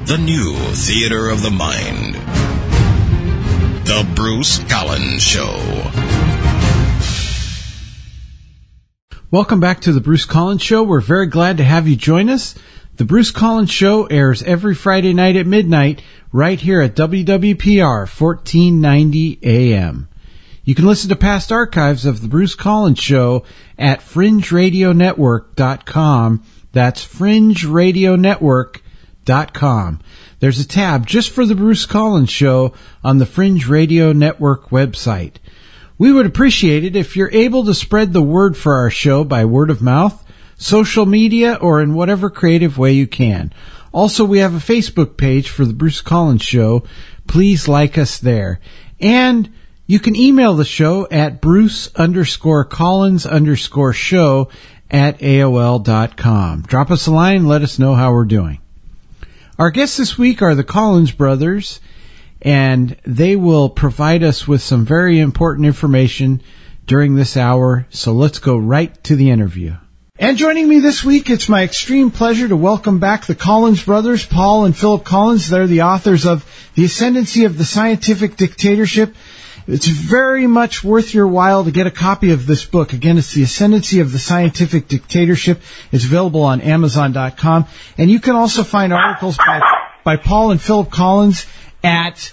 The new theater of the mind. The Bruce Collins Show. Welcome back to the Bruce Collins Show. We're very glad to have you join us. The Bruce Collins Show airs every Friday night at midnight right here at WWPR 1490 AM. You can listen to past archives of the Bruce Collins Show at FringeRadioNetwork.com. That's FringeRadioNetwork.com. There's a tab just for the Bruce Collins Show on the Fringe Radio Network website. We would appreciate it if you're able to spread the word for our show by word of mouth, social media, or in whatever creative way you can. Also, we have a Facebook page for the Bruce Collins Show. Please like us there. And you can email the show at bruce_collins_show@AOL.com. Drop us a line and let us know how we're doing. Our guests this week are the Collins brothers, and they will provide us with some very important information during this hour. So let's go right to the interview. And joining me this week, it's my extreme pleasure to welcome back the Collins brothers, Paul and Philip Collins. They're the authors of The Ascendancy of the Scientific Dictatorship. It's very much worth your while to get a copy of this book. Again, it's The Ascendancy of the Scientific Dictatorship. It's available on Amazon.com. And you can also find articles by Paul and Philip Collins at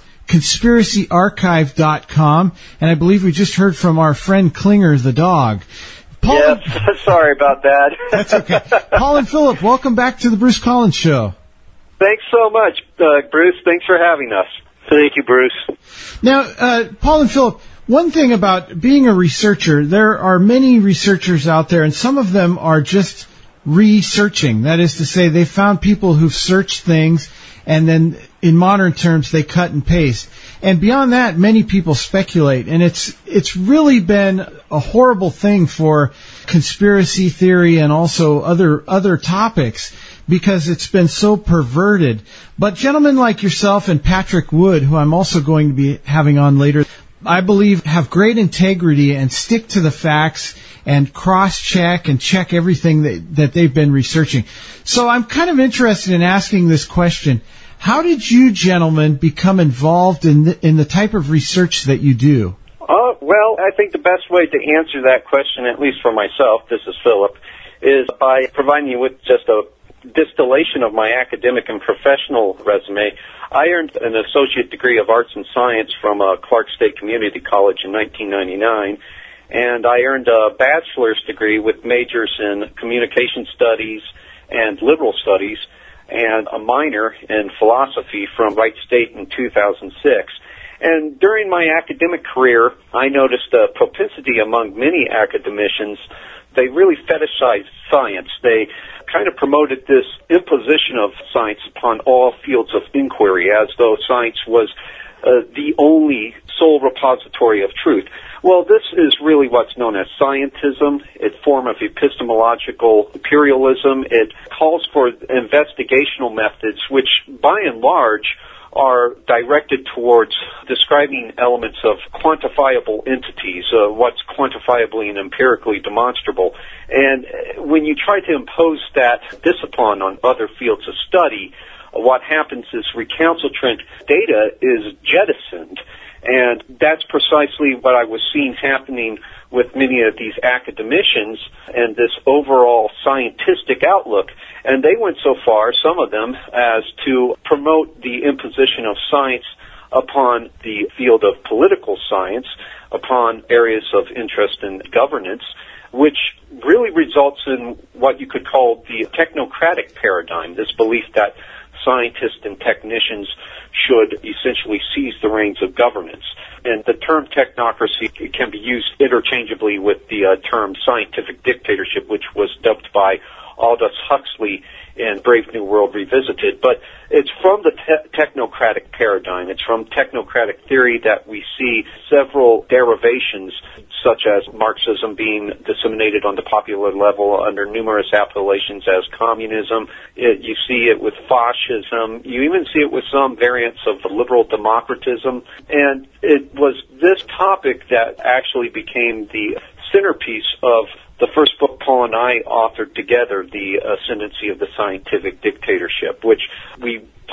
conspiracyarchive.com. And I believe we just heard from our friend Klinger the dog. Paul, yes, sorry about that. That's okay. Paul and Philip, welcome back to the Bruce Collins Show. Thanks so much, Bruce. Thanks for having us. Thank you, Bruce. Now, Paul and Philip, one thing about being a researcher, there are many researchers out there, and some of them are just researching. That is to say, they found people who've searched things, and then in modern terms, they cut and paste. And beyond that, many people speculate, and it's really been a horrible thing for conspiracy theory and also other topics, because it's been so perverted. But gentlemen like yourself and Patrick Wood, who I'm also going to be having on later, I believe have great integrity and stick to the facts and cross-check and check everything that they've been researching. So I'm kind of interested in asking this question. How did you gentlemen become involved in the type of research that you do? Well, I think the best way to answer that question, at least for myself, this is Philip, is by providing you with just a distillation of my academic and professional resume. I earned an associate degree of arts and science from Clark State Community College in 1999, and I earned a bachelor's degree with majors in communication studies and liberal studies, and a minor in philosophy from Wright State in 2006. And during my academic career, I noticed a propensity among many academicians. They really fetishized science. They kind of promoted this imposition of science upon all fields of inquiry, as though science was the only sole repository of truth. Well, this is really what's known as scientism. It's a form of epistemological imperialism. It calls for investigational methods, which by and large are directed towards describing elements of quantifiable entities, what's quantifiably and empirically demonstrable. And when you try to impose that discipline on other fields of study, what happens is recalcitrant data is jettisoned. And that's precisely what I was seeing happening with many of these academicians and this overall scientific outlook. And they went so far, some of them, as to promote the imposition of science upon the field of political science, upon areas of interest in governance, which really results in what you could call the technocratic paradigm, this belief that scientists and technicians should essentially seize the reins of governance. And the term technocracy can be used interchangeably with the term scientific dictatorship, which was dubbed by Aldous Huxley in Brave New World Revisited. But it's from the technocratic paradigm. It's from technocratic theory that we see several derivations, such as Marxism being disseminated on the popular level under numerous appellations as communism. You see it with fascism. You even see it with some variants of liberal democratism. And it was this topic that actually became the centerpiece of the first book Paul and I authored together, The Ascendancy of the Scientific Dictatorship, which we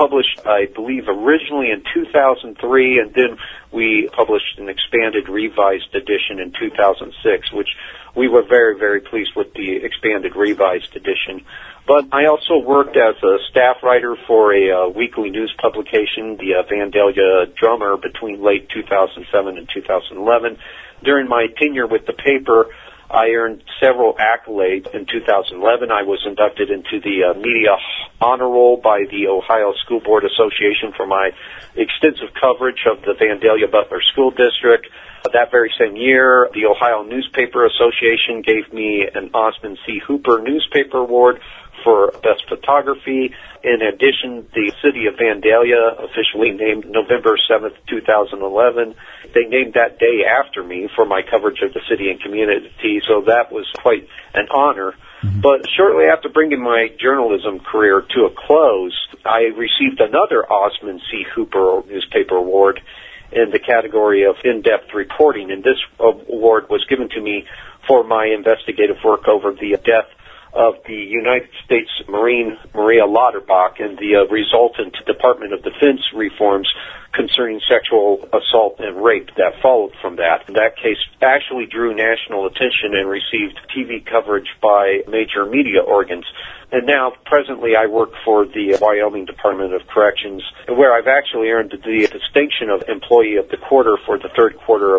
published, I believe, originally in 2003, and then we published an expanded revised edition in 2006, which we were very, very pleased with the expanded revised edition. But I also worked as a staff writer for a weekly news publication, the Vandalia Drummer, between late 2007 and 2011. During my tenure with the paper, I earned several accolades. In 2011, I was inducted into the Media Honor Roll by the Ohio School Board Association for my extensive coverage of the Vandalia Butler School District. That very same year, the Ohio Newspaper Association gave me an Osmond C. Hooper Newspaper Award for Best Photography. In addition, the city of Vandalia officially named November 7th, 2011. They named that day after me for my coverage of the city and community, so that was quite an honor. But shortly after bringing my journalism career to a close, I received another Osmond C. Hooper Newspaper Award in the category of in-depth reporting, and this award was given to me for my investigative work over the death of the United States Marine Maria Lauterbach and the resultant Department of Defense reforms concerning sexual assault and rape that followed from that. That case actually drew national attention and received TV coverage by major media organs. And now, presently, I work for the Wyoming Department of Corrections, where I've actually earned the distinction of Employee of the Quarter for the third quarter of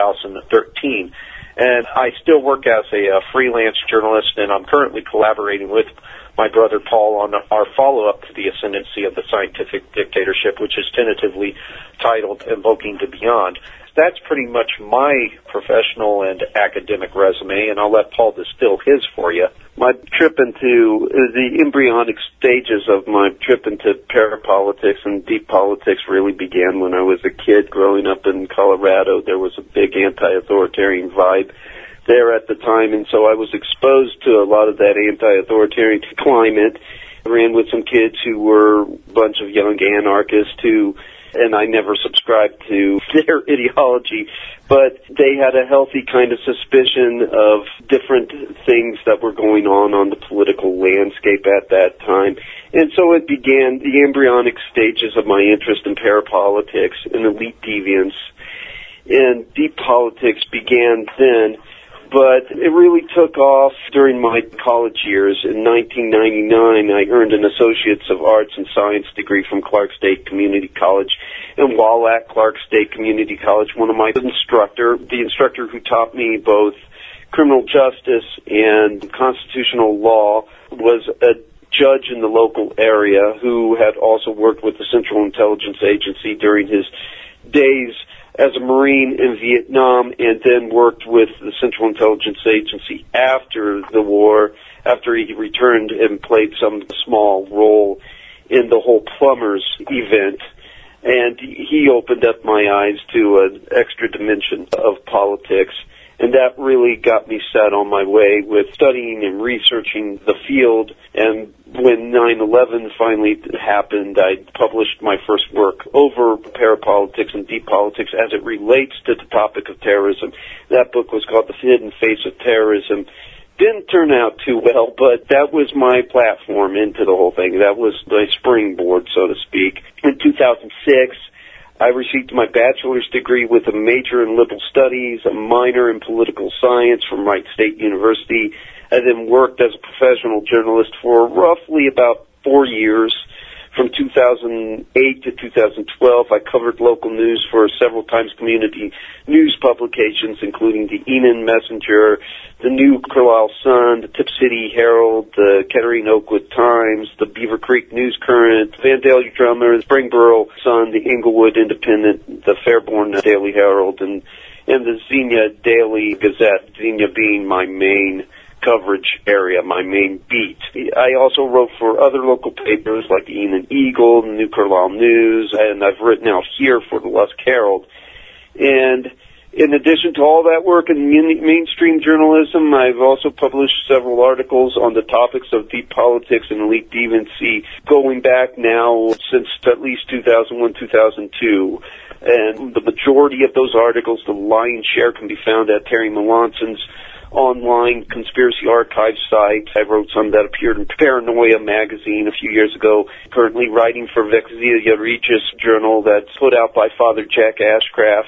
2013. And I still work as a freelance journalist, and I'm currently collaborating with my brother Paul on our follow-up to the Ascendancy of the Scientific Dictatorship, which is tentatively titled Invoking the Beyond. That's pretty much my professional and academic resume, and I'll let Paul distill his for you. My trip into the embryonic stages of my trip into parapolitics and deep politics really began when I was a kid growing up in Colorado. There was a big anti-authoritarian vibe there at the time, and so I was exposed to a lot of that anti-authoritarian climate. I ran with some kids who were a bunch of young anarchists and I never subscribed to their ideology, but they had a healthy kind of suspicion of different things that were going on the political landscape at that time. And so it began the embryonic stages of my interest in parapolitics and elite deviance. And deep politics began then, but it really took off during my college years. In 1999, I earned an Associates of Arts and Science degree from Clark State Community College. And while at Clark State Community College, one of my the instructor who taught me both criminal justice and constitutional law, was a judge in the local area who had also worked with the Central Intelligence Agency during his days as a Marine in Vietnam, and then worked with the Central Intelligence Agency after the war, after he returned and played some small role in the whole Plumbers event. And he opened up my eyes to an extra dimension of politics, and that really got me set on my way with studying and researching the field. And when 9/11 finally happened, I published my first work over parapolitics and deep politics as it relates to the topic of terrorism. That book was called The Hidden Face of Terrorism. Didn't turn out too well, but that was my platform into the whole thing. That was the springboard, so to speak. In 2006, I received my bachelor's degree with a major in liberal studies, a minor in political science from Wright State University. I then worked as a professional journalist for roughly about 4 years. From 2008 to 2012, I covered local news for several Times Community news publications, including the Enon Messenger, the New Carlisle Sun, the Tip City Herald, the Kettering Oakwood Times, the Beaver Creek News Current, Vandalia Drummer, the Springboro Sun, the Englewood Independent, the Fairborn Daily Herald, and the Xenia Daily Gazette, Xenia being my main coverage area, my main beat. I also wrote for other local papers like the Enon Eagle, the New Carlisle News, and I've written out here for the Lusk Herald. And in addition to all that work in mainstream journalism, I've also published several articles on the topics of deep politics and elite deviancy going back now since at least 2001, 2002. And the majority of those articles, the lion's share, can be found at Terry Melanson's online conspiracy archive site. I wrote some that appeared in Paranoia magazine a few years ago. Currently writing for Vexilia Regis journal that's put out by Father Jack Ashcraft.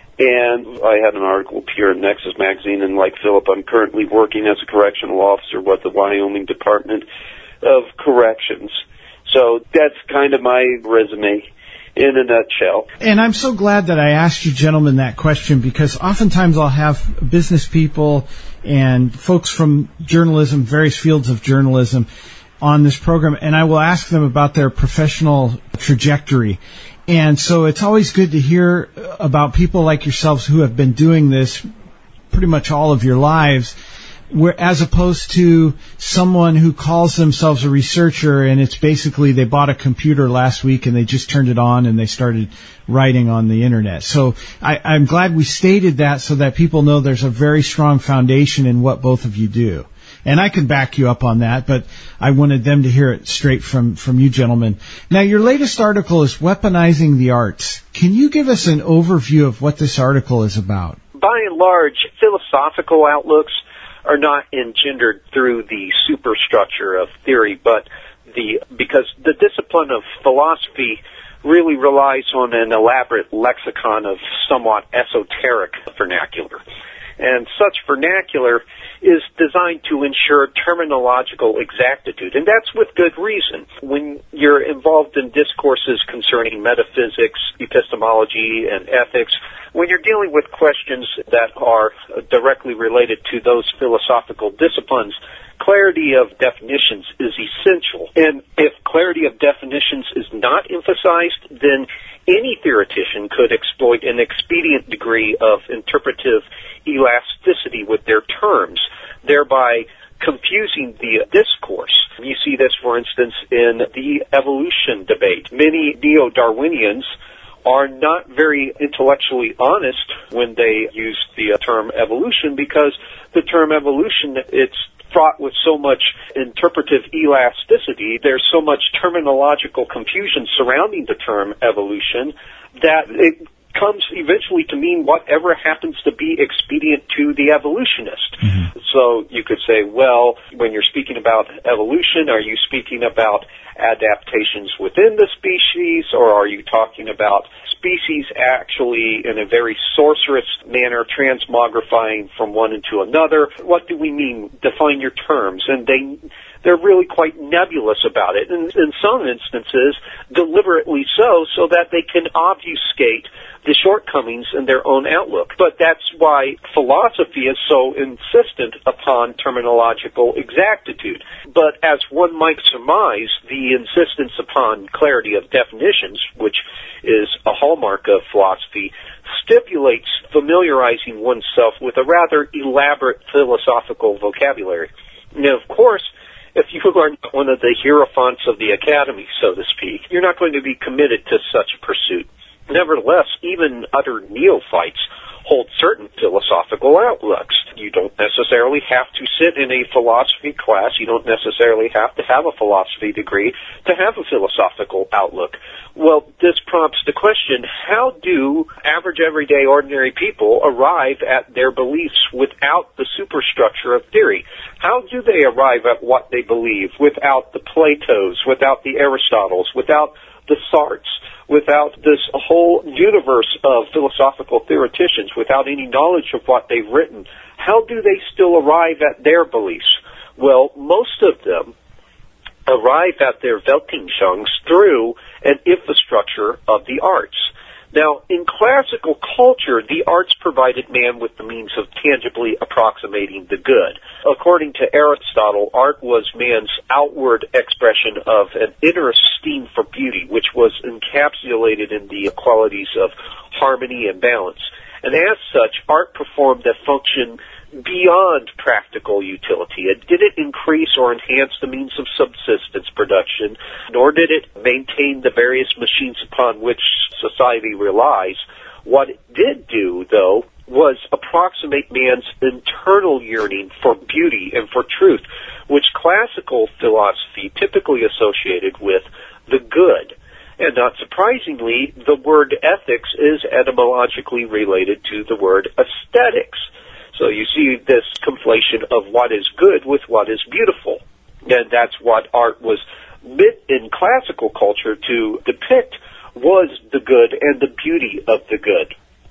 And I had an article appear in Nexus magazine, and like Philip, I'm currently working as a correctional officer with the Wyoming Department of Corrections. So that's kind of my resume in a nutshell. And I'm so glad that I asked you gentlemen that question, because oftentimes I'll have business people and folks from journalism, various fields of journalism, on this program, and I will ask them about their professional trajectory. And so it's always good to hear about people like yourselves who have been doing this pretty much all of your lives, as opposed to someone who calls themselves a researcher and it's basically they bought a computer last week and they just turned it on and they started writing on the internet. So I'm glad we stated that so that people know there's a very strong foundation in what both of you do. And I can back you up on that, but I wanted them to hear it straight from you gentlemen. Now, your latest article is Weaponizing the Arts. Can you give us an overview of what this article is about? By and large, philosophical outlooks are not engendered through the superstructure of theory, but because the discipline of philosophy really relies on an elaborate lexicon of somewhat esoteric vernacular. And such vernacular is designed to ensure terminological exactitude, and that's with good reason. When you're involved in discourses concerning metaphysics, epistemology, and ethics, when you're dealing with questions that are directly related to those philosophical disciplines, clarity of definitions is essential. And if clarity of definitions is not emphasized, then any theoretician could exploit an expedient degree of interpretive elasticity with their terms, thereby confusing the discourse. You see this, for instance, in the evolution debate. Many neo-Darwinians are not very intellectually honest when they use the term evolution, because the term evolution, it's fraught with so much interpretive elasticity. There's so much terminological confusion surrounding the term evolution that it comes eventually to mean whatever happens to be expedient to the evolutionist. Mm-hmm. So you could say, well, when you're speaking about evolution, are you speaking about adaptations within the species, or are you talking about species actually in a very sorcerous manner transmogrifying from one into another? What do we mean? Define your terms. And they're really quite nebulous about it, and in some instances deliberately so that they can obfuscate the shortcomings in their own outlook. But that's why philosophy is so insistent upon terminological exactitude. But as one might surmise, the insistence upon clarity of definitions, which is a hallmark of philosophy, stipulates familiarizing oneself with a rather elaborate philosophical vocabulary. Now, of course, if you are one of the hierophants of the academy, so to speak, you're not going to be committed to such a pursuit. Nevertheless, even utter neophytes hold certain philosophical outlooks. You don't necessarily have to sit in a philosophy class. You don't necessarily have to have a philosophy degree to have a philosophical outlook. Well, this prompts the question, how do average, everyday, ordinary people arrive at their beliefs without the superstructure of theory? How do they arrive at what they believe without the Platos, without the Aristotles, without the Sartres, without this whole universe of philosophical theoreticians, without any knowledge of what they've written? How do they still arrive at their beliefs? Well, most of them arrive at their Weltanschauungs through an infrastructure of the arts. Now, in classical culture, the arts provided man with the means of tangibly approximating the good. According to Aristotle, art was man's outward expression of an inner esteem for beauty, which was encapsulated in the qualities of harmony and balance. And as such, art performed a function beyond practical utility. It didn't increase or enhance the means of subsistence production, nor did it maintain the various machines upon which society relies. What it did do, though, was approximate man's internal yearning for beauty and for truth, which classical philosophy typically associated with the good. And not surprisingly, the word ethics is etymologically related to the word aesthetics. So you see this conflation of what is good with what is beautiful. And that's what art was meant in classical culture to depict, was the good and the beauty of the good.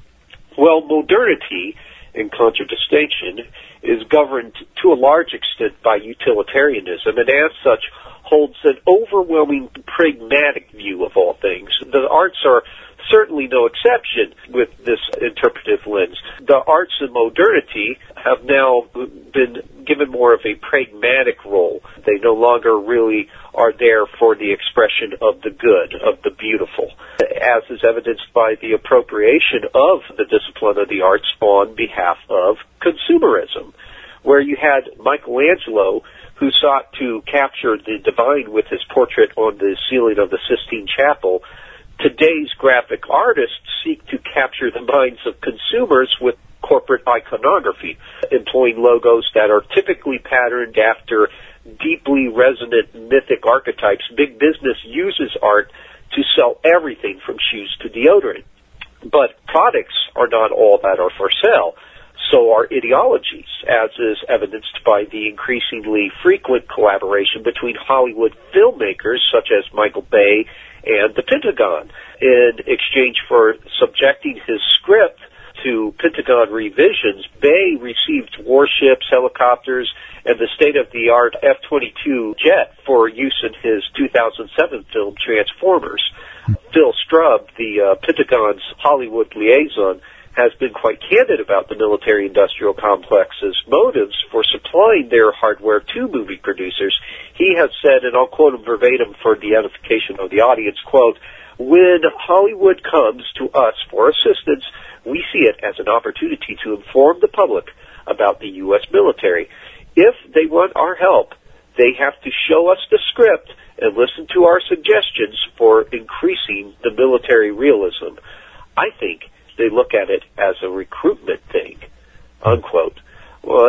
Well, modernity, in contradistinction, is governed to a large extent by utilitarianism, and as such holds an overwhelming pragmatic view of all things. The arts are certainly no exception with this interpretive lens. The arts in modernity have now been given more of a pragmatic role. They no longer really are there for the expression of the good, of the beautiful, as is evidenced by the appropriation of the discipline of the arts on behalf of consumerism, where you had Michelangelo, who sought to capture the divine with his portrait on the ceiling of the Sistine Chapel. Today's graphic artists seek to capture the minds of consumers with corporate iconography, employing logos that are typically patterned after deeply resonant mythic archetypes. Big business uses art to sell everything from shoes to deodorant. But products are not all that are for sale. So are ideologies, as is evidenced by the increasingly frequent collaboration between Hollywood filmmakers such as Michael Bay and the Pentagon. In exchange for subjecting his script to Pentagon revisions, Bay received warships, helicopters, and the state-of-the-art F-22 jet for use in his 2007 film Transformers. Phil Strubb, the Pentagon's Hollywood liaison, has been quite candid about the military-industrial complex's motives for supplying their hardware to movie producers. He has said, and I'll quote him verbatim for the edification of the audience, quote, "When Hollywood comes to us for assistance, we see it as an opportunity to inform the public about the U.S. military. If they want our help, they have to show us the script and listen to our suggestions for increasing the military realism. I think they look at it as a recruitment thing," unquote. Well,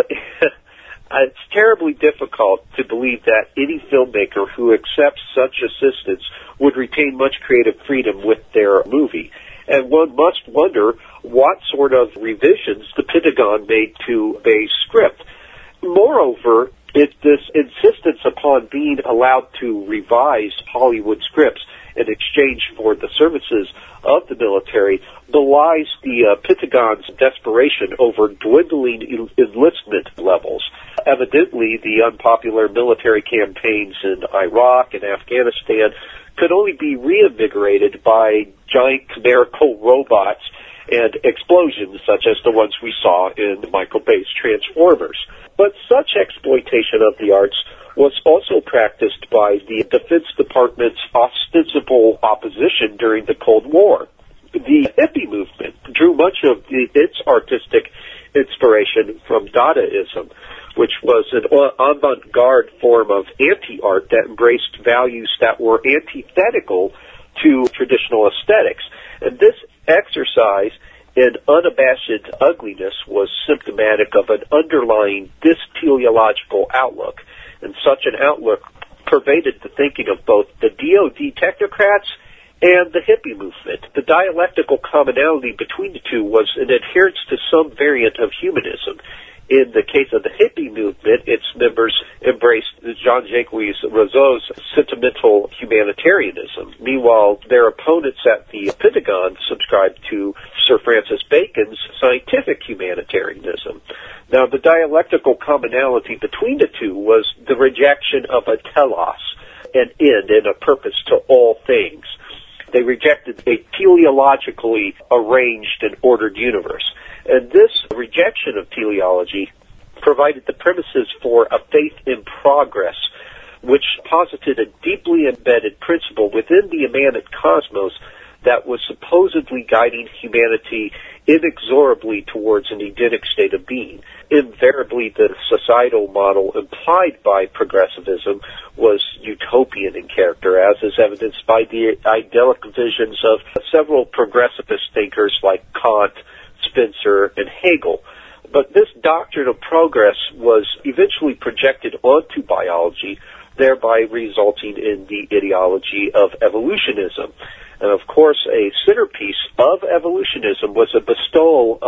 it's terribly difficult to believe that any filmmaker who accepts such assistance would retain much creative freedom with their movie. And one must wonder what sort of revisions the Pentagon made to Bay's script. Moreover, it's this insistence upon being allowed to revise Hollywood scripts in exchange for the services of the military belies the Pentagon's desperation over dwindling enlistment levels. Evidently, the unpopular military campaigns in Iraq and Afghanistan could only be reinvigorated by giant chimerical robots and explosions such as the ones we saw in Michael Bay's Transformers. But such exploitation of the arts was also practiced by the Defense Department's ostensible opposition during the Cold War. The hippie movement drew much of its artistic inspiration from Dadaism, which was an avant-garde form of anti-art that embraced values that were antithetical to traditional aesthetics. And this exercise in unabashed ugliness was symptomatic of an underlying dysteleological outlook, and such an outlook pervaded the thinking of both the DoD technocrats and the hippie movement. The dialectical commonality between the two was an adherence to some variant of humanism. In the case of the hippie movement, its members embraced Jean-Jacques Rousseau's sentimental humanitarianism. Meanwhile, their opponents at the Pentagon subscribed to Sir Francis Bacon's scientific humanitarianism. Now, the dialectical commonality between the two was the rejection of a telos, an end and a purpose to all things. They rejected a teleologically arranged and ordered universe. And this rejection of teleology provided the premises for a faith in progress, which posited a deeply embedded principle within the immanent cosmos that was supposedly guiding humanity inexorably towards an Edenic state of being. Invariably, the societal model implied by progressivism was utopian in character, as is evidenced by the idyllic visions of several progressivist thinkers like Kant, Spencer, and Hegel. But this doctrine of progress was eventually projected onto biology, thereby resulting in the ideology of evolutionism. And of course, a centerpiece of evolutionism was a bestowal of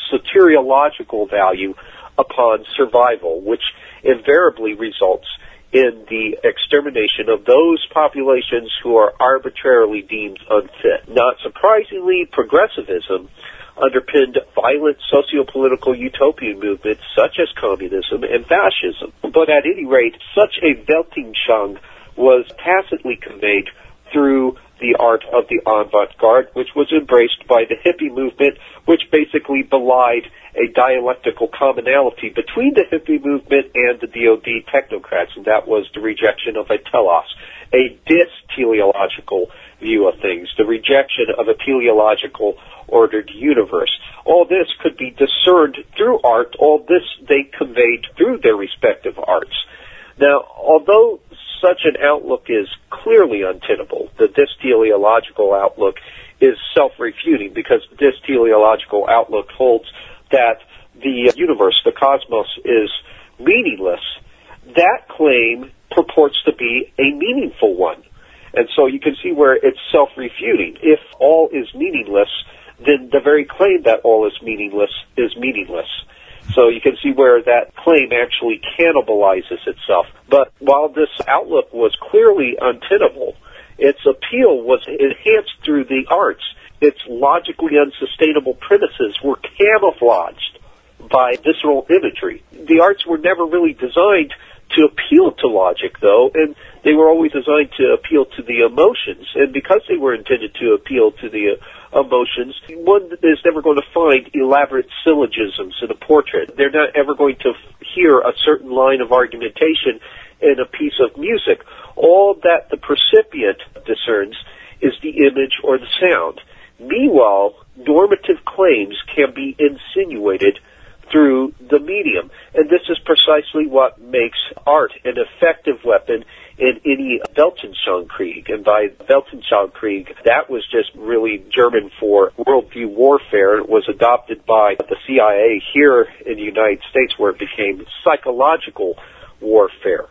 soteriological value upon survival, which invariably results in the extermination of those populations who are arbitrarily deemed unfit. Not surprisingly, progressivism underpinned violent socio-political utopian movements such as communism and fascism. But at any rate, such a Weltanschauung was tacitly conveyed through the art of the avant-garde, which was embraced by the hippie movement, which basically belied a dialectical commonality between the hippie movement and the DoD technocrats, and that was the rejection of a telos, a dysteleological view of things, the rejection of a teleological ordered universe. All this could be discerned through art. All this they conveyed through their respective arts. Now, although such an outlook is clearly untenable, the dysteleological outlook is self-refuting, because the dysteleological outlook holds that the universe, the cosmos, is meaningless. That claim purports to be a meaningful one. And so you can see where it's self-refuting. If all is meaningless, then the very claim that all is meaningless is meaningless. So you can see where that claim actually cannibalizes itself. But while this outlook was clearly untenable, its appeal was enhanced through the arts. Its logically unsustainable premises were camouflaged by visceral imagery. The arts were never really designed to appeal to logic, though, and they were always designed to appeal to the emotions. And because they were intended to appeal to the emotions, one is never going to find elaborate syllogisms in a portrait. They're not ever going to hear a certain line of argumentation in a piece of music. All that the percipient discerns is the image or the sound. Meanwhile, normative claims can be insinuated through the medium. And this is precisely what makes art an effective weapon in any Weltanschauungskrieg. And by Weltanschauungskrieg, that was just really German for worldview warfare. It was adopted by the CIA here in the United States, where it became psychological warfare.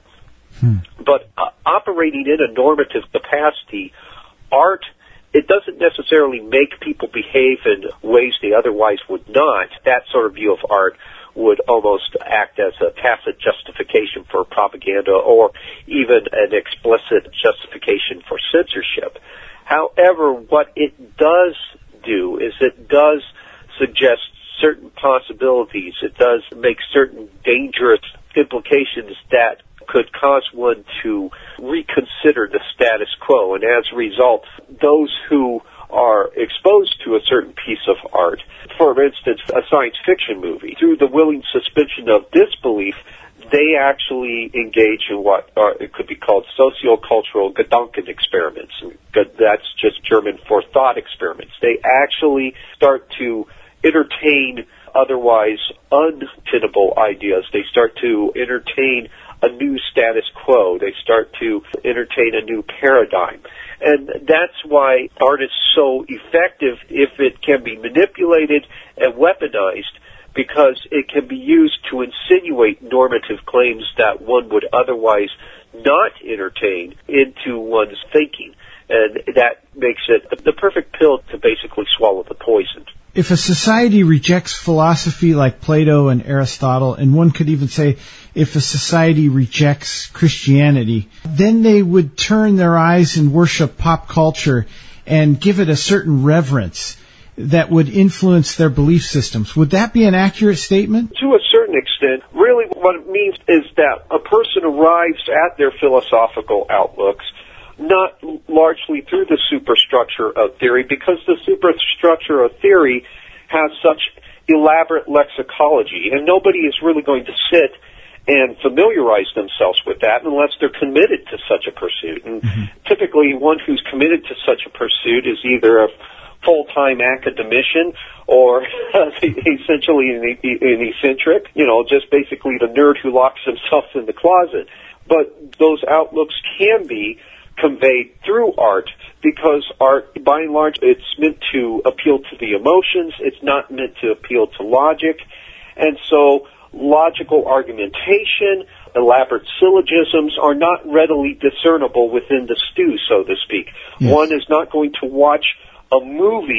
But operating in a normative capacity, art, it doesn't necessarily make people behave in ways they otherwise would not. That sort of view of art would almost act as a tacit justification for propaganda, or even an explicit justification for censorship. However, what it does do is it does suggest certain possibilities. It does make certain dangerous implications that could cause one to reconsider the status quo. And as a result, those who are exposed to a certain piece of art, for instance, a science fiction movie, through the willing suspension of disbelief, they actually engage in what it could be called sociocultural Gedanken experiments. That's just German for thought experiments. They actually start to entertain otherwise untenable ideas. They start to entertain a new status quo. They start to entertain a new paradigm. And that's why art is so effective if it can be manipulated and weaponized, because it can be used to insinuate normative claims that one would otherwise not entertain into one's thinking. And that makes it the perfect pill to basically swallow the poison. If a society rejects philosophy like Plato and Aristotle, and one could even say if a society rejects Christianity, then they would turn their eyes and worship pop culture and give it a certain reverence that would influence their belief systems. Would that be an accurate statement? To a certain extent, really what it means is that a person arrives at their philosophical outlooks not largely through the superstructure of theory, because the superstructure of theory has such elaborate lexicology, and nobody is really going to sit and familiarize themselves with that unless they're committed to such a pursuit. And typically one who's committed to such a pursuit is either a full-time academician or essentially an eccentric, just basically the nerd who locks himself in the closet. But those outlooks can be conveyed through art, because art, by and large, it's meant to appeal to the emotions. It's not meant to appeal to logic. And so logical argumentation, elaborate syllogisms are not readily discernible within the stew, so to speak. Yes. One is not going to watch a movie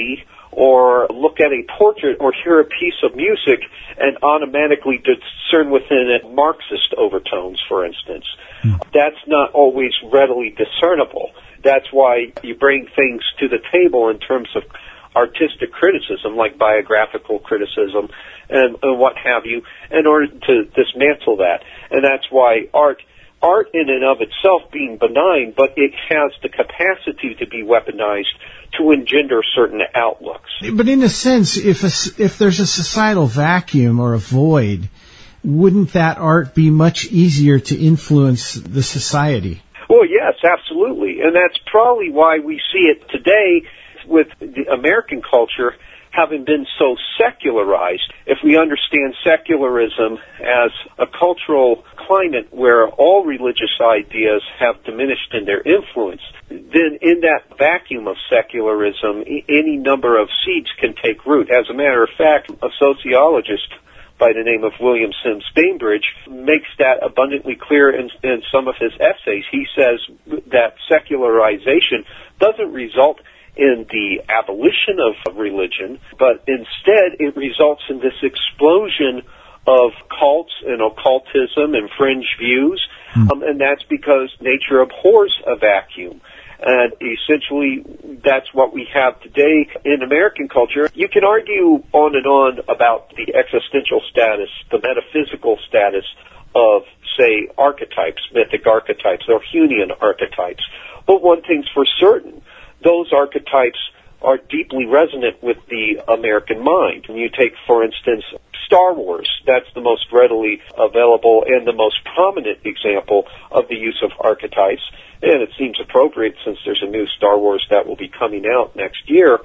or look at a portrait or hear a piece of music and automatically discern within it Marxist overtones, for instance. That's not always readily discernible. That's why you bring things to the table in terms of artistic criticism, like biographical criticism and what have you, in order to dismantle that. And that's why art in and of itself being benign, but it has the capacity to be weaponized to engender certain outlooks. But in a sense, if there's a societal vacuum or a void, wouldn't that art be much easier to influence the society? Well, yes, absolutely. And that's probably why we see it today with the American culture having been so secularized. If we understand secularism as a cultural climate where all religious ideas have diminished in their influence, then in that vacuum of secularism, any number of seeds can take root. As a matter of fact, a sociologist by the name of William Sims Bainbridge makes that abundantly clear in some of his essays. He says that secularization doesn't result in the abolition of religion, but instead it results in this explosion of cults and occultism and fringe views, and that's because nature abhors a vacuum. And essentially, that's what we have today in American culture. You can argue on and on about the existential status, the metaphysical status of, say, archetypes, mythic archetypes, or Jungian archetypes. But one thing's for certain, those archetypes are deeply resonant with the American mind. And you take, for instance, Star Wars. That's the most readily available and the most prominent example of the use of archetypes. And it seems appropriate since there's a new Star Wars that will be coming out next year.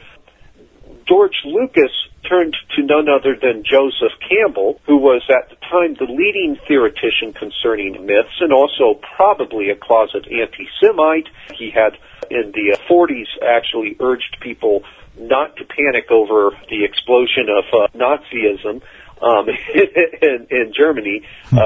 George Lucas turned to none other than Joseph Campbell, who was at the time the leading theoretician concerning myths and also probably a closet anti-Semite. He had, in the 40s, actually urged people not to panic over the explosion of Nazism in Germany.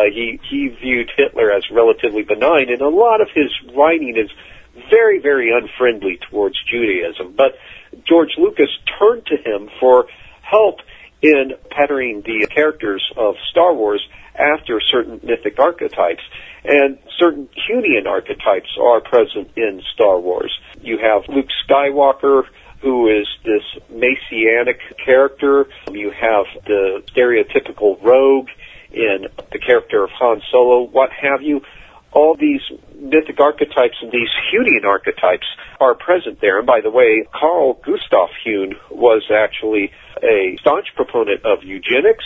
He viewed Hitler as relatively benign, and a lot of his writing is very, very unfriendly towards Judaism. But George Lucas turned to him for help in patterning the characters of Star Wars after certain mythic archetypes. And certain Jungian archetypes are present in Star Wars. You have Luke Skywalker, who is this messianic character. You have the stereotypical rogue in the character of Han Solo, what have you. All these mythic archetypes and these Jungian archetypes are present there. And by the way, Carl Gustav Jung was actually a staunch proponent of eugenics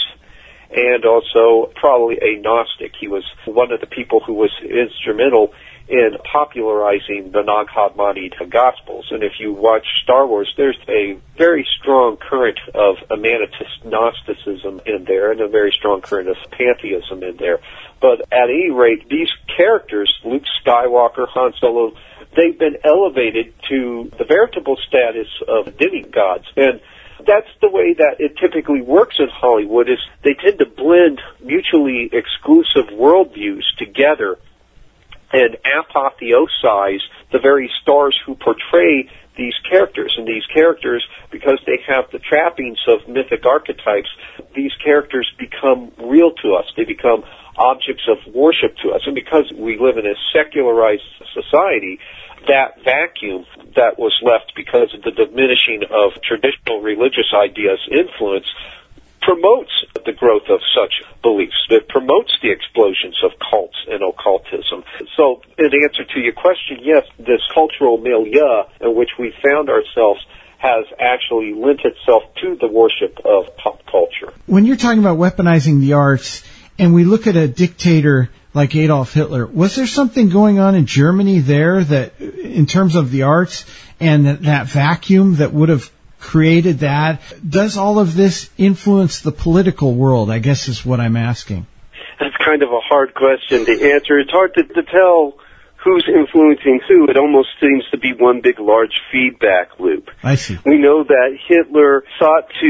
and also probably a Gnostic. He was one of the people who was instrumental in popularizing the Nag Hammadi Gospels. And if you watch Star Wars, there's a very strong current of Immanentist Gnosticism in there and a very strong current of pantheism in there. But at any rate, these characters, Luke Skywalker, Han Solo, they've been elevated to the veritable status of demigods. And that's the way that it typically works in Hollywood, is they tend to blend mutually exclusive worldviews together and apotheosize the very stars who portray these characters. And these characters, because they have the trappings of mythic archetypes, these characters become real to us. They become objects of worship to us. And because we live in a secularized society, that vacuum that was left because of the diminishing of traditional religious ideas' influence promotes the growth of such beliefs. It promotes the explosions of cults and occultism. So, in answer to your question, yes, this cultural milieu in which we found ourselves has actually lent itself to the worship of pop culture. When you're talking about weaponizing the arts, and we look at a dictator like Adolf Hitler, was there something going on in Germany there that, in terms of the arts and that vacuum that would have created that? Does all of this influence the political world, I guess is what I'm asking? That's kind of a hard question to answer. It's hard to tell who's influencing who. It almost seems to be one big, large feedback loop. I see. We know that Hitler sought to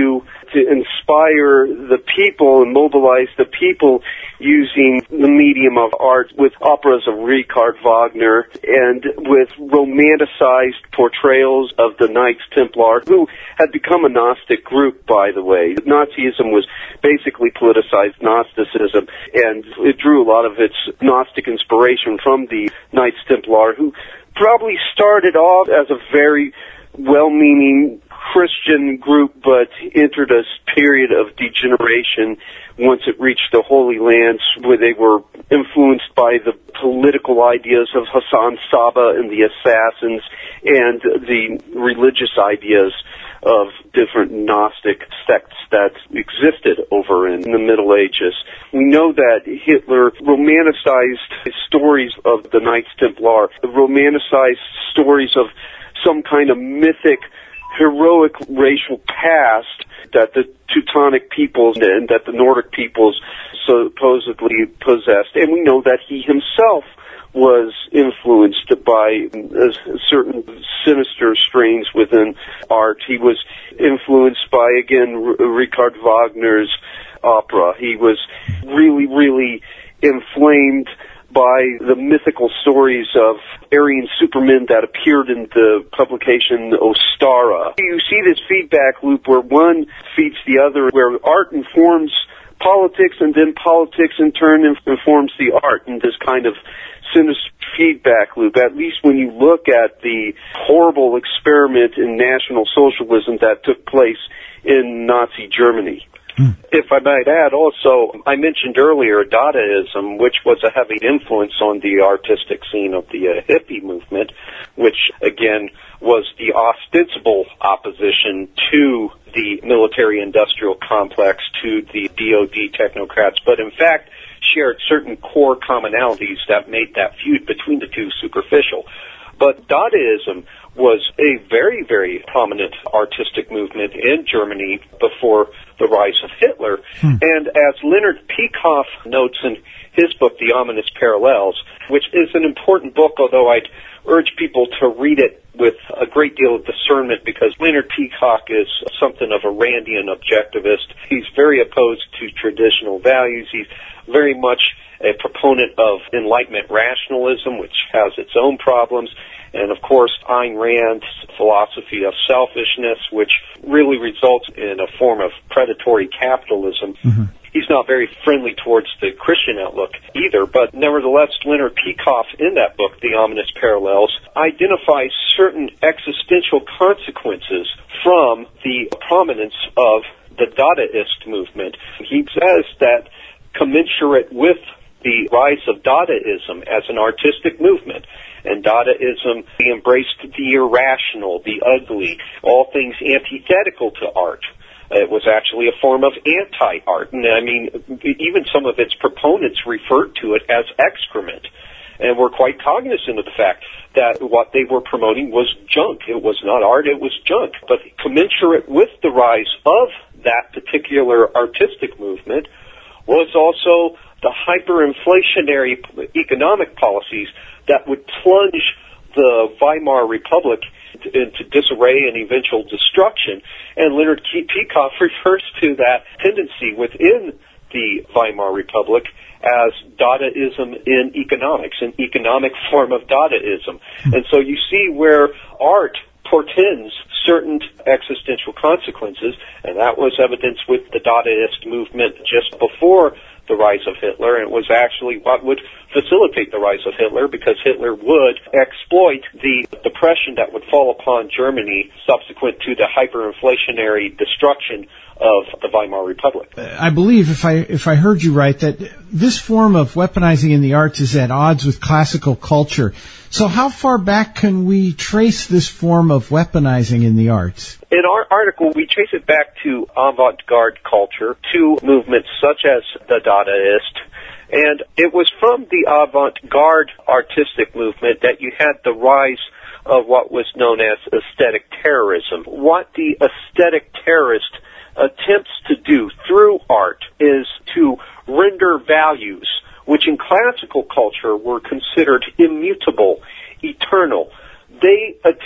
to inspire the people and mobilize the people using the medium of art with operas of Richard Wagner and with romanticized portrayals of the Knights Templar, who had become a Gnostic group, by the way. Nazism was basically politicized Gnosticism, and it drew a lot of its Gnostic inspiration from the Knights Templar, who probably started off as a very well-meaning Christian group, but entered a period of degeneration once it reached the Holy Lands, where they were influenced by the political ideas of Hassan Saba and the Assassins and the religious ideas of different Gnostic sects that existed over in the Middle Ages. We know that Hitler romanticized stories of the Knights Templar, romanticized stories of some kind of mythic, heroic racial past that the Teutonic peoples and that the Nordic peoples supposedly possessed. And we know that he himself was influenced by certain sinister strains within art. He was influenced by, again, Richard Wagner's opera. He was really, really inflamed by the mythical stories of Aryan supermen that appeared in the publication Ostara. You see this feedback loop where one feeds the other, where art informs politics and then politics in turn informs the art in this kind of sinister feedback loop, at least when you look at the horrible experiment in National Socialism that took place in Nazi Germany. If I might add also, I mentioned earlier Dadaism, which was a heavy influence on the artistic scene of the hippie movement, which again was the ostensible opposition to the military-industrial complex, to the DoD technocrats, but in fact shared certain core commonalities that made that feud between the two superficial. But Dadaism was a very, very prominent artistic movement in Germany before the rise of Hitler. And as Leonard Peikoff notes in his book, The Ominous Parallels, which is an important book, although I'd urge people to read it with a great deal of discernment, because Leonard Peikoff is something of a Randian objectivist. He's very opposed to traditional values. He's very much a proponent of Enlightenment rationalism, which has its own problems. And, of course, Ayn Rand's philosophy of selfishness, which really results in a form of predatory capitalism. He's not very friendly towards the Christian outlook either, but nevertheless, Leonard Peikoff, in that book, The Ominous Parallels, identifies certain existential consequences from the prominence of the Dadaist movement. He says that commensurate with the rise of Dadaism as an artistic movement, and Dadaism embraced the irrational, the ugly, all things antithetical to art. It was actually a form of anti-art, and I mean, even some of its proponents referred to it as excrement, and were quite cognizant of the fact that what they were promoting was junk. It was not art, it was junk. But commensurate with the rise of that particular artistic movement was also the hyperinflationary economic policies that would plunge the Weimar Republic into disarray and eventual destruction. And Leonard Peikoff refers to that tendency within the Weimar Republic as Dadaism in economics, an economic form of Dadaism. And so you see where art portends certain existential consequences, and that was evidenced with the Dadaist movement just before the rise of Hitler, and it was actually what would facilitate the rise of Hitler, because Hitler would exploit the depression that would fall upon Germany subsequent to the hyperinflationary destruction of the Weimar Republic. I believe, if I heard you right, that this form of weaponizing in the arts is at odds with classical culture. So how far back can we trace this form of weaponizing in the arts? In our article, we trace it back to avant-garde culture, to movements such as the Dadaist, and it was from the avant-garde artistic movement that you had the rise of what was known as aesthetic terrorism. What the aesthetic terrorist attempts to do through art is to render values, which in classical culture were considered immutable, eternal. They attempt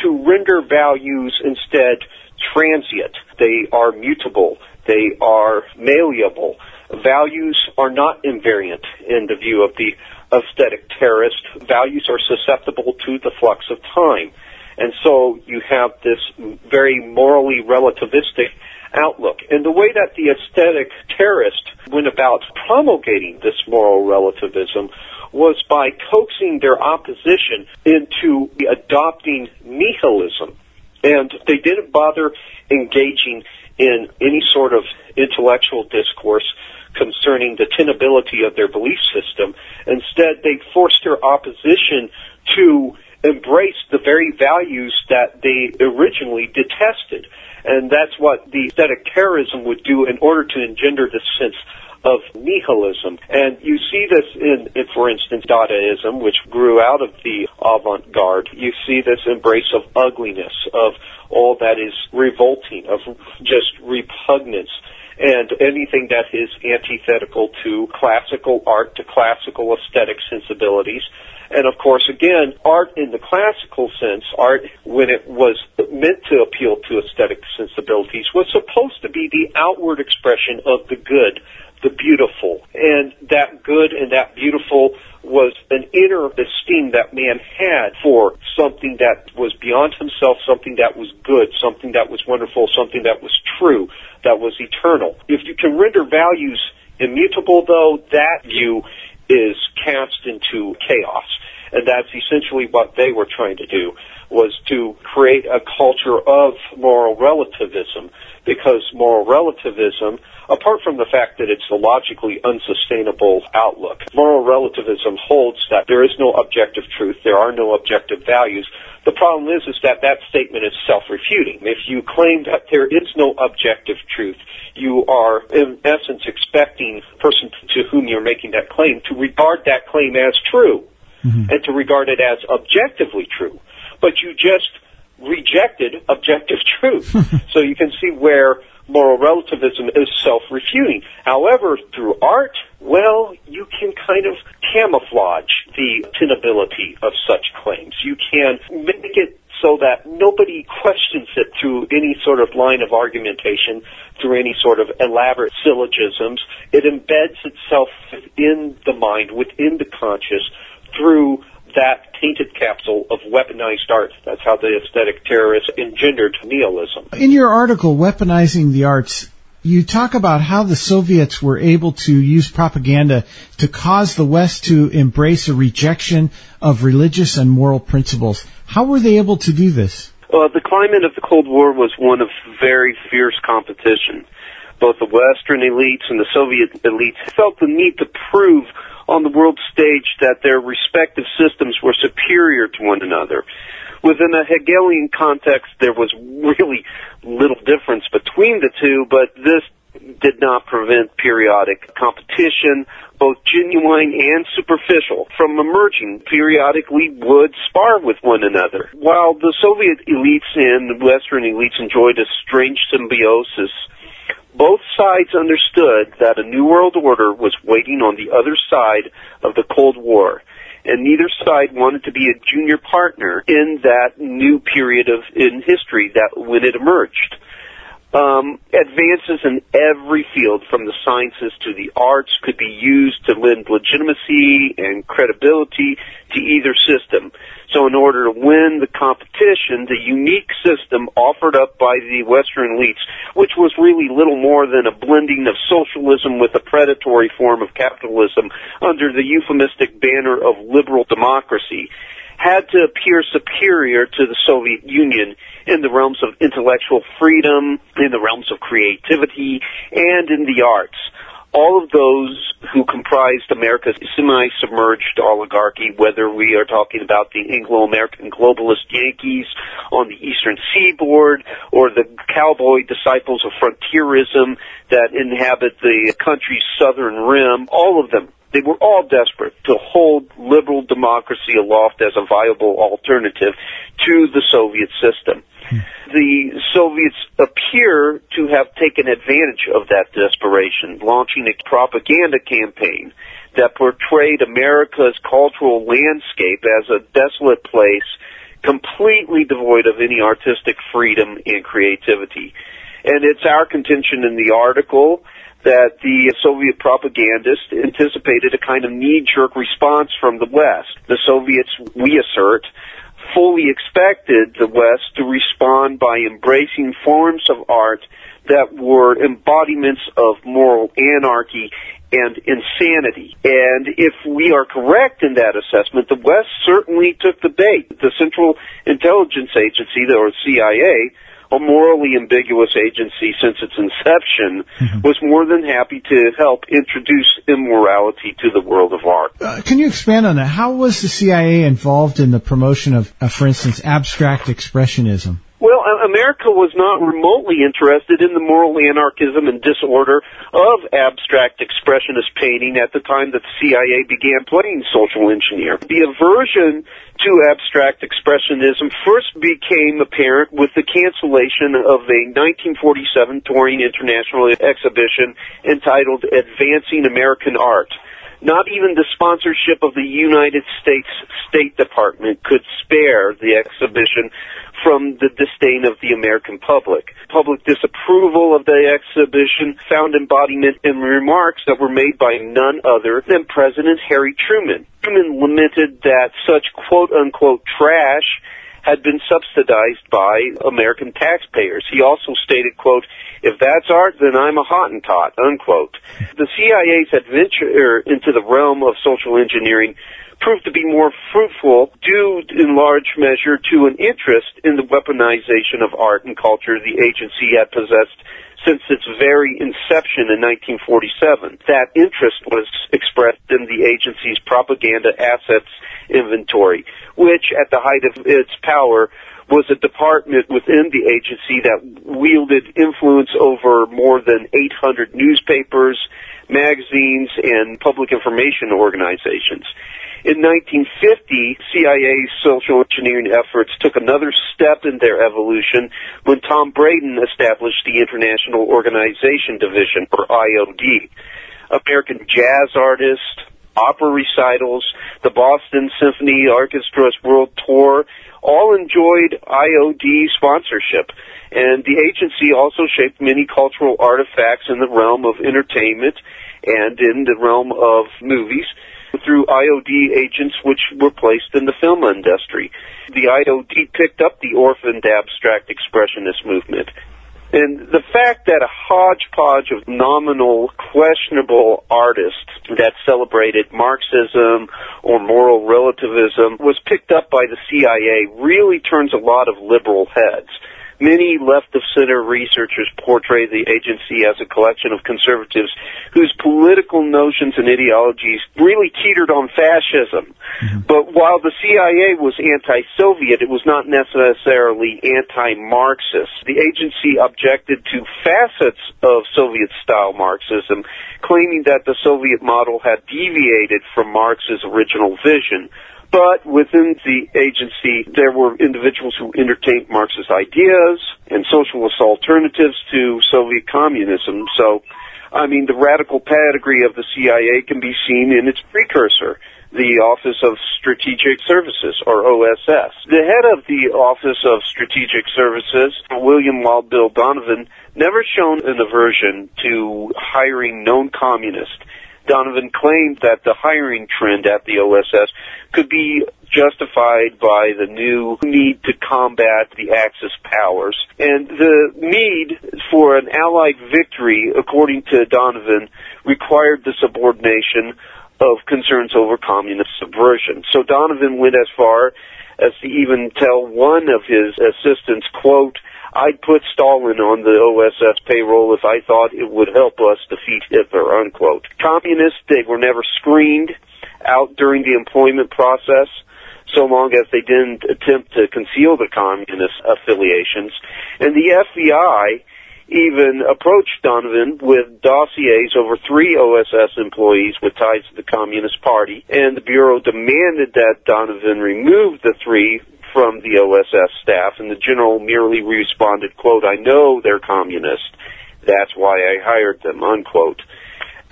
to render values instead transient. They are mutable. They are malleable. Values are not invariant in the view of the aesthetic terrorist. Values are susceptible to the flux of time. And so you have this very morally relativistic outlook. And the way that the aesthetic terrorist went about promulgating this moral relativism was by coaxing their opposition into adopting nihilism. And they didn't bother engaging in any sort of intellectual discourse concerning the tenability of their belief system. Instead, they forced their opposition to embrace the very values that they originally detested. And that's what the aesthetic terrorism would do in order to engender this sense of nihilism. And you see this in, for instance, Dadaism, which grew out of the avant-garde. You see this embrace of ugliness, of all that is revolting, of just repugnance, and anything that is antithetical to classical art, to classical aesthetic sensibilities. And of course, again, art in the classical sense, art when it was meant to appeal to aesthetic sensibilities, was supposed to be the outward expression of the good, the beautiful. And that good and that beautiful was an inner esteem that man had for something that was beyond himself, something that was good, something that was wonderful, something that was true, that was eternal. If you can render values immutable, though, that view is cast into chaos. And that's essentially what they were trying to do, was to create a culture of moral relativism, because moral relativism, apart from the fact that it's a logically unsustainable outlook, moral relativism holds that there is no objective truth, there are no objective values. The problem is that that statement is self-refuting. If you claim that there is no objective truth, you are, in essence, expecting the person to whom you're making that claim to regard that claim as true, and to regard it as objectively true. But you just rejected objective truth. So you can see where moral relativism is self-refuting. However, through art, well, you can kind of camouflage the tenability of such claims. You can make it so that nobody questions it through any sort of line of argumentation, through any sort of elaborate syllogisms. It embeds itself within the mind, within the conscious, through that tainted capsule of weaponized art. That's how the aesthetic terrorists engendered nihilism. In your article, Weaponizing the Arts, you talk about how the Soviets were able to use propaganda to cause the West to embrace a rejection of religious and moral principles. How were they able to do this? The climate of the Cold War was one of very fierce competition. Both the Western elites and the Soviet elites felt the need to prove on the world stage that their respective systems were superior to one another. Within a Hegelian context, there was really little difference between the two, but this did not prevent periodic competition, both genuine and superficial, from emerging. Periodically would spar with one another. While the Soviet elites and the Western elites enjoyed a strange symbiosis, both sides understood that a new world order was waiting on the other side of the Cold War, and neither side wanted to be a junior partner in that new period in history that when it emerged. Advances in every field, from the sciences to the arts, could be used to lend legitimacy and credibility to either system. So in order to win the competition, the unique system offered up by the Western elites, which was really little more than a blending of socialism with a predatory form of capitalism under the euphemistic banner of liberal democracy, had to appear superior to the Soviet Union in the realms of intellectual freedom, in the realms of creativity, and in the arts. All of those who comprised America's semi-submerged oligarchy, whether we are talking about the Anglo-American globalist Yankees on the eastern seaboard or the cowboy disciples of frontierism that inhabit the country's southern rim, all of them, they were all desperate to hold liberal democracy aloft as a viable alternative to the Soviet system. The Soviets appear to have taken advantage of that desperation, launching a propaganda campaign that portrayed America's cultural landscape as a desolate place completely devoid of any artistic freedom and creativity. And it's our contention in the article that the Soviet propagandists anticipated a kind of knee-jerk response from the West. The Soviets, we assert, fully expected the West to respond by embracing forms of art that were embodiments of moral anarchy and insanity. And if we are correct in that assessment, the West certainly took the bait. The Central Intelligence Agency, or CIA, a morally ambiguous agency since its inception, was more than happy to help introduce immorality to the world of art. Can you expand on that? How was the CIA involved in the promotion of, for instance, abstract expressionism? Well, America was not remotely interested in the moral anarchism and disorder of abstract expressionist painting at the time that the CIA began playing social engineer. The aversion to abstract expressionism first became apparent with the cancellation of a 1947 touring international exhibition entitled Advancing American Art. Not even the sponsorship of the United States State Department could spare the exhibition from the disdain of the American public. Public disapproval of the exhibition found embodiment in remarks that were made by none other than President Harry Truman. Truman lamented that such quote-unquote trash had been subsidized by American taxpayers. He also stated, quote, "If that's art, then I'm a Hottentot," unquote. The CIA's adventure into the realm of social engineering proved to be more fruitful due in large measure to an interest in the weaponization of art and culture the agency had possessed since its very inception in 1947. That interest was expressed in the agency's propaganda assets inventory, which at the height of its power was a department within the agency that wielded influence over more than 800 newspapers, magazines, and public information organizations. In 1950, CIA's social engineering efforts took another step in their evolution when Tom Braden established the International Organization Division, or IOD. American jazz artists, opera recitals, the Boston Symphony Orchestra's World Tour, all enjoyed IOD sponsorship. And the agency also shaped many cultural artifacts in the realm of entertainment and in the realm of movies through IOD agents which were placed in the film industry. The IOD picked up the orphaned abstract expressionist movement. And the fact that a hodgepodge of nominal, questionable artists that celebrated Marxism or moral relativism was picked up by the CIA really turns a lot of liberal heads. Many left-of-center researchers portray the agency as a collection of conservatives whose political notions and ideologies really teetered on fascism. But while the CIA was anti-Soviet, it was not necessarily anti-Marxist. The agency objected to facets of Soviet-style Marxism, claiming that the Soviet model had deviated from Marx's original vision. But within the agency, there were individuals who entertained Marxist ideas and socialist alternatives to Soviet communism. So, I mean, the radical pedigree of the CIA can be seen in its precursor, the Office of Strategic Services, or OSS. The head of the Office of Strategic Services, William Wild Bill Donovan, never shown an aversion to hiring known communists. Donovan claimed that the hiring trend at the OSS could be justified by the new need to combat the Axis powers. And the need for an Allied victory, according to Donovan, required the subordination of concerns over communist subversion. So Donovan went as far as to even tell one of his assistants, quote, "I'd put Stalin on the OSS payroll if I thought it would help us defeat Hitler," unquote. Communists, they were never screened out during the employment process, so long as they didn't attempt to conceal the communist affiliations. And the FBI even approached Donovan with dossiers over 3 OSS employees with ties to the Communist Party, and the Bureau demanded that Donovan remove the 3 from the OSS staff, and the general merely responded, quote, "I know they're communist. That's why I hired them," unquote.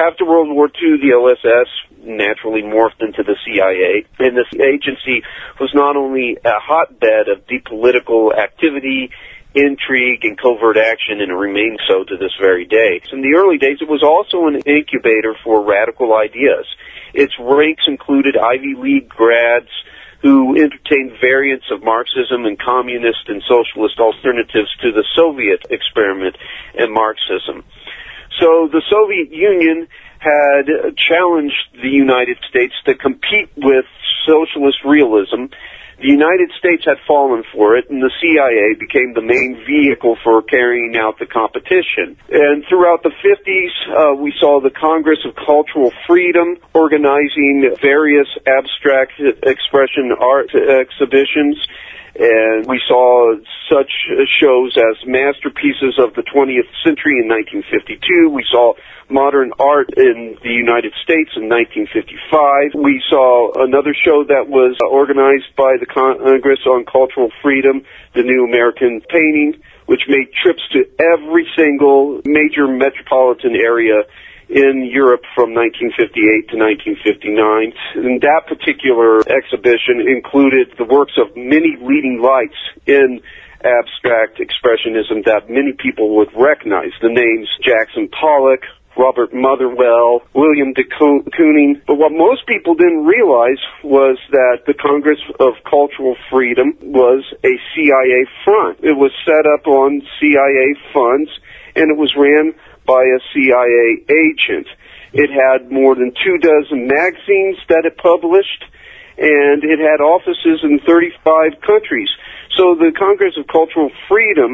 After World War II, the OSS naturally morphed into the CIA, and this agency was not only a hotbed of deep political activity, intrigue, and covert action, and it remains so to this very day. In the early days, it was also an incubator for radical ideas. Its ranks included Ivy League grads who entertained variants of Marxism and communist and socialist alternatives to the Soviet experiment in Marxism. So the Soviet Union had challenged the United States to compete with socialist realism. The United States had fallen for it, and the CIA became the main vehicle for carrying out the competition. And throughout the 50s, we saw the Congress of Cultural Freedom organizing various abstract expression art exhibitions. And we saw such shows as Masterpieces of the 20th Century in 1952. We saw modern art in the United States in 1955. We saw another show that was organized by the Congress on Cultural Freedom, the New American Painting, which made trips to every single major metropolitan area in Europe from 1958 to 1959. And that particular exhibition included the works of many leading lights in abstract expressionism that many people would recognize. The names Jackson Pollock, Robert Motherwell, William de Kooning. But what most people didn't realize was that the Congress of Cultural Freedom was a CIA front. It was set up on CIA funds, and it was ran by a CIA agent. It had more than 24 magazines that it published, and it had offices in 35 countries. So the Congress of Cultural Freedom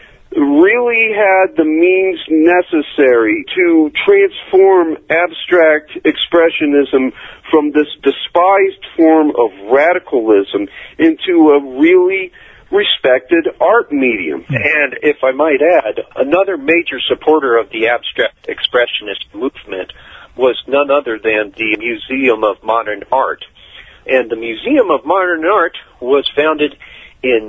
really had the means necessary to transform abstract expressionism from this despised form of radicalism into a really respected art medium. And if I might add, another major supporter of the abstract expressionist movement was none other than the Museum of Modern Art. And the Museum of Modern Art was founded in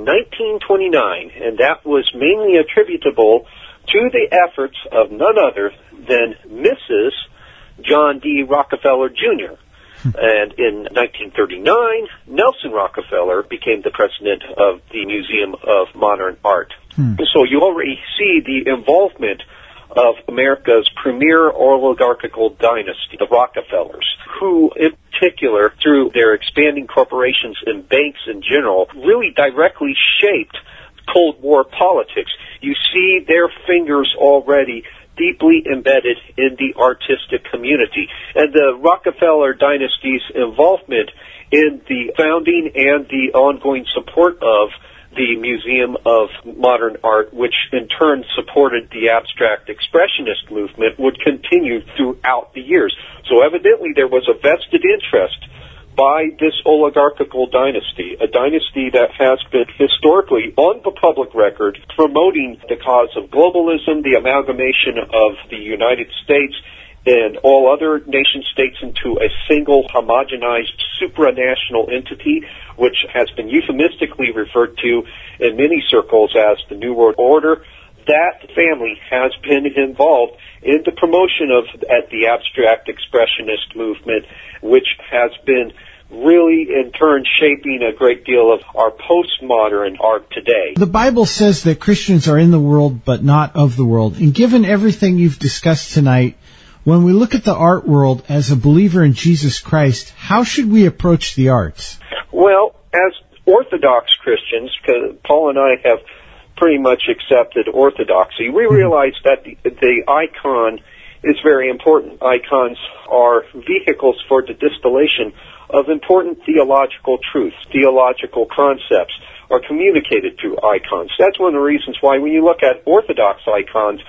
1929, and that was mainly attributable to the efforts of none other than Mrs. John D. Rockefeller, Jr. And in 1939, Nelson Rockefeller became the president of the Museum of Modern Art. So you already see the involvement of America's premier oligarchical dynasty, the Rockefellers, who in particular, through their expanding corporations and banks in general, really directly shaped Cold War politics. You see their fingers already deeply embedded in the artistic community. And the Rockefeller dynasty's involvement in the founding and the ongoing support of the Museum of Modern Art, which in turn supported the abstract expressionist movement, would continue throughout the years. So evidently there was a vested interest by this oligarchical dynasty, a dynasty that has been historically on the public record promoting the cause of globalism, the amalgamation of the United States and all other nation-states into a single homogenized supranational entity, which has been euphemistically referred to in many circles as the New World Order. That family has been involved in the promotion of the abstract expressionist movement, which has been really in turn shaping a great deal of our postmodern art today. The Bible says that Christians are in the world but not of the world. And given everything you've discussed tonight, when we look at the art world as a believer in Jesus Christ, how should we approach the arts? Well, as Orthodox Christians, because Paul and I have pretty much accepted orthodoxy, we realize that the icon is very important. Icons are vehicles for the distillation of important theological truths. Theological concepts are communicated through icons. That's one of the reasons why when you look at Orthodox icons,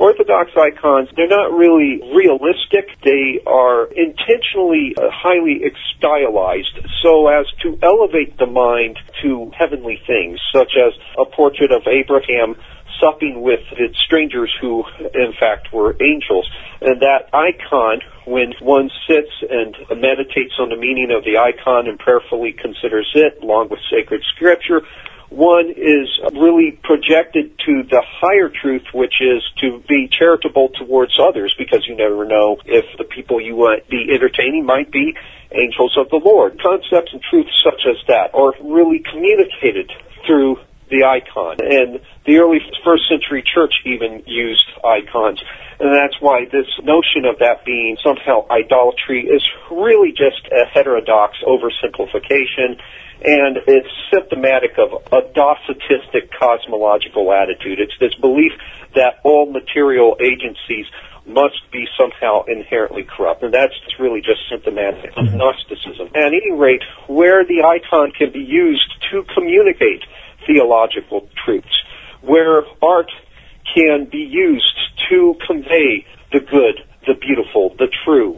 they're not really realistic. They are intentionally highly stylized so as to elevate the mind to heavenly things, such as a portrait of Abraham supping with its strangers who, in fact, were angels. And that icon, when one sits and meditates on the meaning of the icon and prayerfully considers it, along with sacred scripture, One is really projected to the higher truth, which is to be charitable towards others, because you never know if the people you want to be entertaining might be angels of the Lord. Concepts and truths such as that are really communicated through the icon. And the early first century church even used icons. And that's why this notion of that being somehow idolatry is really just a heterodox oversimplification. And it's symptomatic of a docetistic cosmological attitude. It's this belief that all material agencies must be somehow inherently corrupt. And that's really just symptomatic of Gnosticism. At any rate, where the icon can be used to communicate theological truths, where art can be used to convey the good, the beautiful, the true,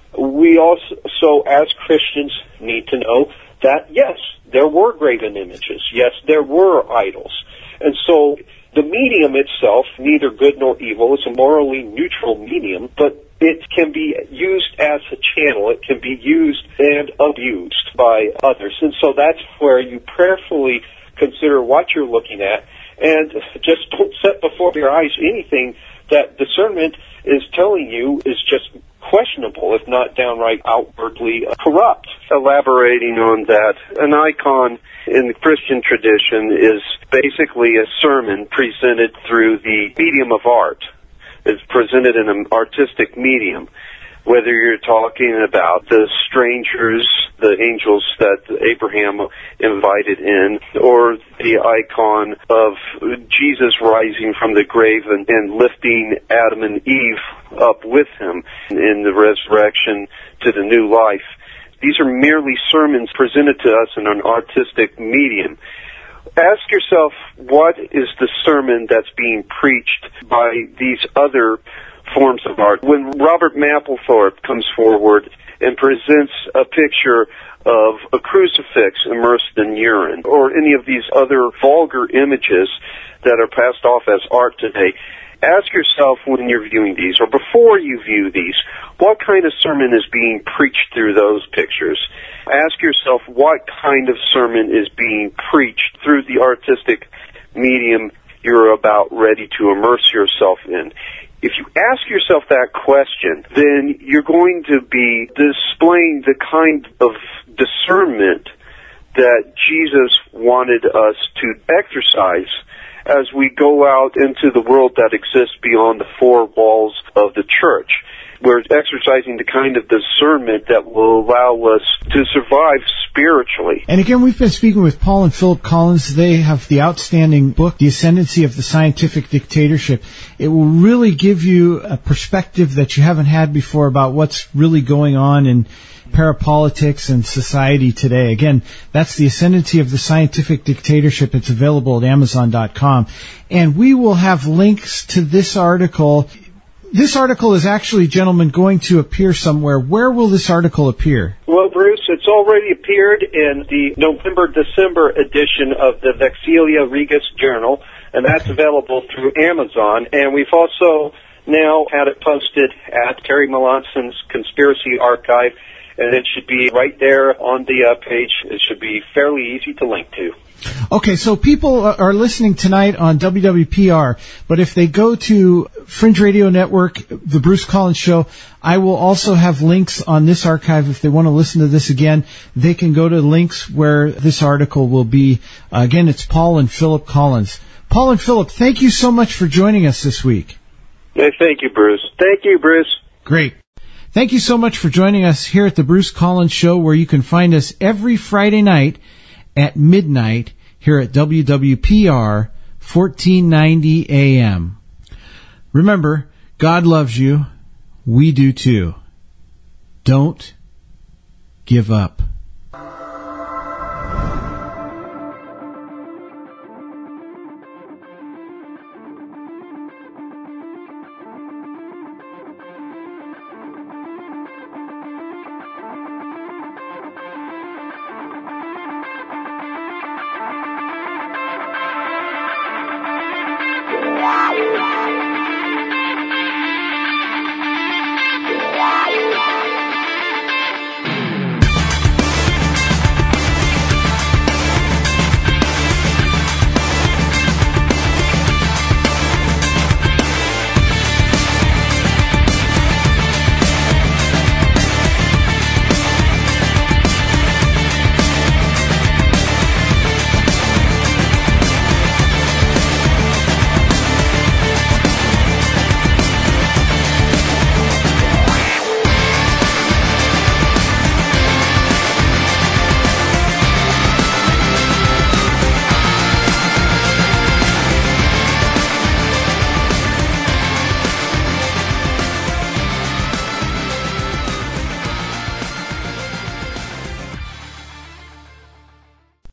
we also, as Christians, need to know that, yes, there were graven images. Yes, there were idols. And so the medium itself, neither good nor evil, is a morally neutral medium, but it can be used as a channel. It can be used and abused by others. And so that's where you prayerfully consider what you're looking at, and just don't set before your eyes anything that discernment is telling you is just questionable, if not downright outwardly corrupt. Elaborating on that, an icon in the Christian tradition is basically a sermon presented through the medium of art. It's presented in an artistic medium. Whether you're talking about the strangers, the angels that Abraham invited in, or the icon of Jesus rising from the grave and lifting Adam and Eve up with him in the resurrection to the new life. These are merely sermons presented to us in an artistic medium. Ask yourself, what is the sermon that's being preached by these other forms of art? When Robert Mapplethorpe comes forward and presents a picture of a crucifix immersed in urine, or any of these other vulgar images that are passed off as art today, ask yourself when you're viewing these, or before you view these, what kind of sermon is being preached through those pictures? Ask yourself what kind of sermon is being preached through the artistic medium you're about ready to immerse yourself in. If you ask yourself that question, then you're going to be displaying the kind of discernment that Jesus wanted us to exercise as we go out into the world that exists beyond the four walls of the church. We're exercising the kind of discernment that will allow us to survive spiritually. And again, we've been speaking with Paul and Philip Collins. They have the outstanding book, The Ascendancy of the Scientific Dictatorship. It will really give you a perspective that you haven't had before about what's really going on in parapolitics and society today. Again, that's The Ascendancy of the Scientific Dictatorship. It's available at Amazon.com. And we will have links to this article. This article is actually, gentlemen, going to appear somewhere. Where will this article appear? Well, Bruce, it's already appeared in the November-December edition of the Vexillia Regis Journal, and that's available through Amazon. And we've also now had it posted at Terry Melanson's Conspiracy Archive, and it should be right there on the page. It should be fairly easy to link to. Okay, so people are listening tonight on WWPR, but if they go to Fringe Radio Network, the Bruce Collins Show, I will also have links on this archive. If they want to listen to this again, they can go to links where this article will be. Again, it's Paul and Philip Collins. Paul and Philip, thank you so much for joining us this week. Hey, thank you, Bruce. Thank you, Bruce. Great. Thank you so much for joining us here at the Bruce Collins Show, where you can find us every Friday night at midnight here at WWPR 1490 AM. Remember, God loves you. We do too. Don't give up.